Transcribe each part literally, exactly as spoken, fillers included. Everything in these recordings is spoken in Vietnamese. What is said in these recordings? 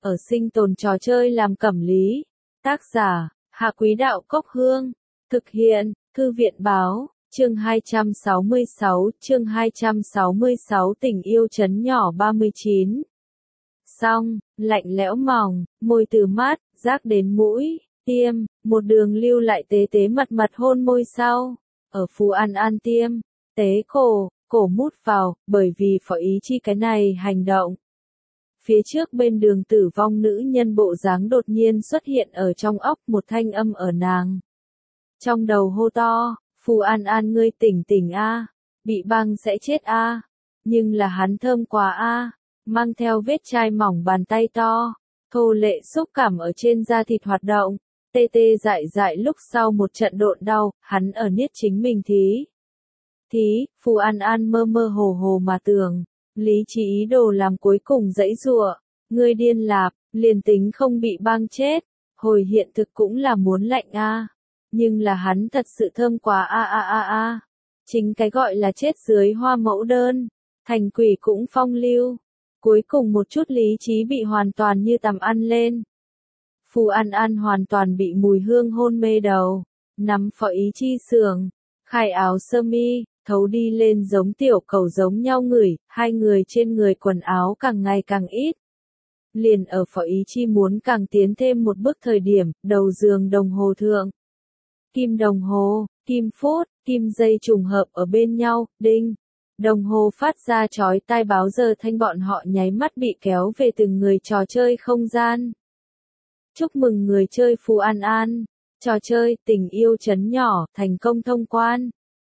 ở sinh tồn trò chơi làm cẩm lý. Tác giả, Hạ Quý Đạo Cốc Hương. Thực hiện, Thư viện Báo, chương hai trăm sáu mươi sáu, chương hai trăm sáu mươi sáu tình yêu trấn nhỏ ba mươi chín. Xong, lạnh lẽo mỏng, môi từ mát, rác đến mũi, tiêm, một đường lưu lại tế tế mật mật hôn môi sau. Ở Phú An An tiêm, tế cổ, cổ mút vào, bởi vì phó ý chi cái này hành động. Phía trước bên đường tử vong nữ nhân bộ dáng đột nhiên xuất hiện ở trong óc một thanh âm ở nàng. Trong đầu hô to, Phú An An ngươi tỉnh tỉnh a, bị băng sẽ chết a, nhưng là hắn thơm quá a, mang theo vết chai mỏng bàn tay to, thô lệ xúc cảm ở trên da thịt hoạt động, tê tê dại dại lúc sau một trận độn đau, hắn ở niết chính mình thí. Thí, Phú An An mơ mơ hồ hồ mà tưởng, lý trí ý đồ làm cuối cùng dãy giụa, ngươi điên lạp, liền tính không bị băng chết, hồi hiện thực cũng là muốn lạnh a. Nhưng là hắn thật sự thơm quá a a a a. Chính cái gọi là chết dưới hoa mẫu đơn, thành quỷ cũng phong lưu. Cuối cùng một chút lý trí bị hoàn toàn như tầm ăn lên. Phù An An hoàn toàn bị mùi hương hôn mê đầu, nắm phó ý chi sườn, khai áo sơ mi, thấu đi lên giống tiểu cầu giống nhau ngửi, hai người trên người quần áo càng ngày càng ít. Liền ở phó ý chi muốn càng tiến thêm một bước thời điểm, đầu giường đồng hồ thượng. Kim đồng hồ, kim phút, kim dây trùng hợp ở bên nhau, đinh. Đồng hồ phát ra chói tai báo giờ thanh bọn họ nháy mắt bị kéo về từng người trò chơi không gian. Chúc mừng người chơi Phú An An. Trò chơi tình yêu trấn nhỏ thành công thông quan.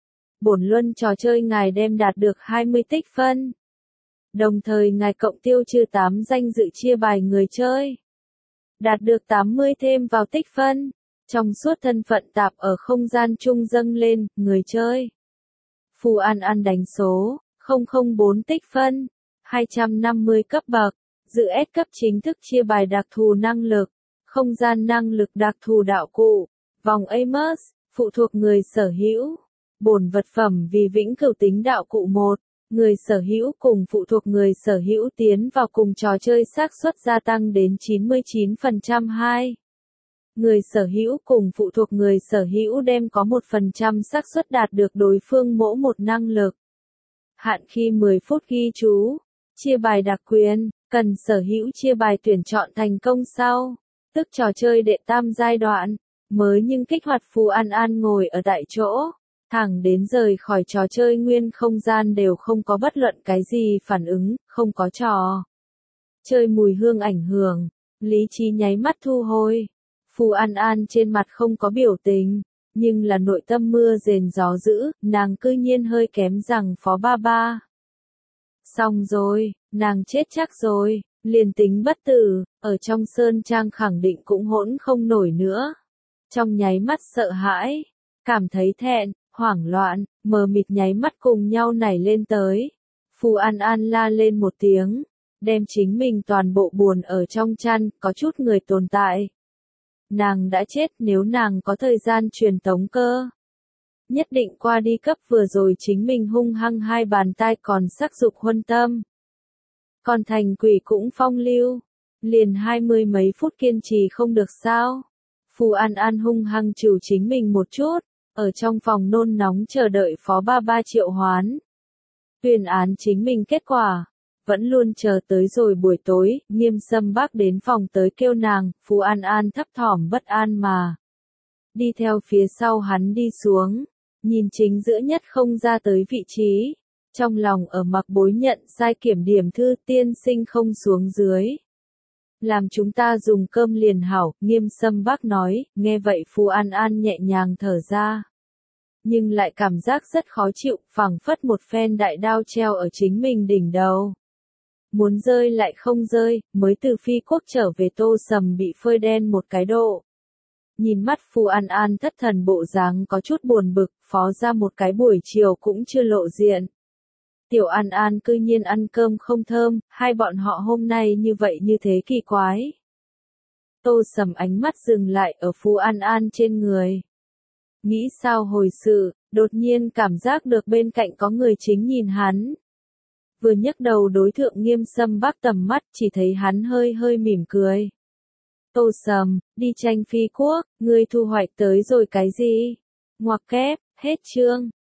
Bổn luân trò chơi ngài đem đạt được hai mươi tích phân. Đồng thời ngài cộng tiêu trừ tám danh dự chia bài người chơi. Đạt được tám mươi thêm vào tích phân. Trong suốt thân phận tạp ở không gian chung dâng lên, người chơi. Phù An An đánh số, không không bốn tích phân, hai trăm năm mươi cấp bậc, dự S cấp chính thức chia bài đặc thù năng lực, không gian năng lực đặc thù đạo cụ, vòng Amos, phụ thuộc người sở hữu, bổn vật phẩm vì vĩnh cửu tính đạo cụ một, người sở hữu cùng phụ thuộc người sở hữu tiến vào cùng trò chơi xác suất gia tăng đến chín mươi chín phần trăm hai. Người sở hữu cùng phụ thuộc người sở hữu đem có một phần trăm xác suất đạt được đối phương mỗi một năng lực. Hạn khi mười phút ghi chú. Chia bài đặc quyền, cần sở hữu chia bài tuyển chọn thành công sau. Tức trò chơi đệ tam giai đoạn. Mới nhưng kích hoạt Phù An An ngồi ở tại chỗ. Thẳng đến rời khỏi trò chơi nguyên không gian đều không có bất luận cái gì phản ứng, không có trò chơi mùi hương ảnh hưởng. Lý trí nháy mắt thu hồi. Phù An An trên mặt không có biểu tình, nhưng là nội tâm mưa rền gió dữ, nàng cư nhiên hơi kém rằng phó ba ba. Xong rồi, nàng chết chắc rồi, liền tính bất tử, ở trong sơn trang khẳng định cũng hỗn không nổi nữa. Trong nháy mắt sợ hãi, cảm thấy thẹn, hoảng loạn, mờ mịt nháy mắt cùng nhau nảy lên tới. Phù An An la lên một tiếng, đem chính mình toàn bộ buồn ở trong chăn, có chút người tồn tại. Nàng đã chết nếu nàng có thời gian truyền tống cơ. Nhất định qua đi cấp vừa rồi chính mình hung hăng hai bàn tay còn sắc dục huân tâm. Còn thành quỷ cũng phong lưu. Liền hai mươi mấy phút kiên trì không được sao. Phù An An hung hăng trừ chính mình một chút. Ở trong phòng nôn nóng chờ đợi phó ba ba triệu hoán. Tuyên án chính mình kết quả. Vẫn luôn chờ tới rồi buổi tối, Nghiêm Sâm Bác đến phòng tới kêu nàng, Phú An An thấp thỏm bất an mà. Đi theo phía sau hắn đi xuống, nhìn chính giữa nhất không ra tới vị trí. Trong lòng ở mặc bối nhận sai kiểm điểm thư tiên sinh không xuống dưới. Làm chúng ta dùng cơm liền hảo, Nghiêm Sâm Bác nói, nghe vậy Phú An An nhẹ nhàng thở ra. Nhưng lại cảm giác rất khó chịu, phảng phất một phen đại đao treo ở chính mình đỉnh đầu. Muốn rơi lại không rơi, mới từ phi quốc trở về Tô Sầm bị phơi đen một cái độ. Nhìn mắt Phù An An thất thần bộ dáng có chút buồn bực, phó ra một cái buổi chiều cũng chưa lộ diện. Tiểu An An cư nhiên ăn cơm không thơm, hai bọn họ hôm nay như vậy như thế kỳ quái. Tô Sầm ánh mắt dừng lại ở Phù An An trên người. Nghĩ sao hồi sự, đột nhiên cảm giác được bên cạnh có người chính nhìn hắn. vừa nhấc đầu đối thượng Nghiêm Sâm Bắc tầm mắt, chỉ thấy hắn hơi hơi mỉm cười. Tô Sầm, đi tranh phi quốc, ngươi thu hoạch tới rồi cái gì? Ngoặc kép, hết chương.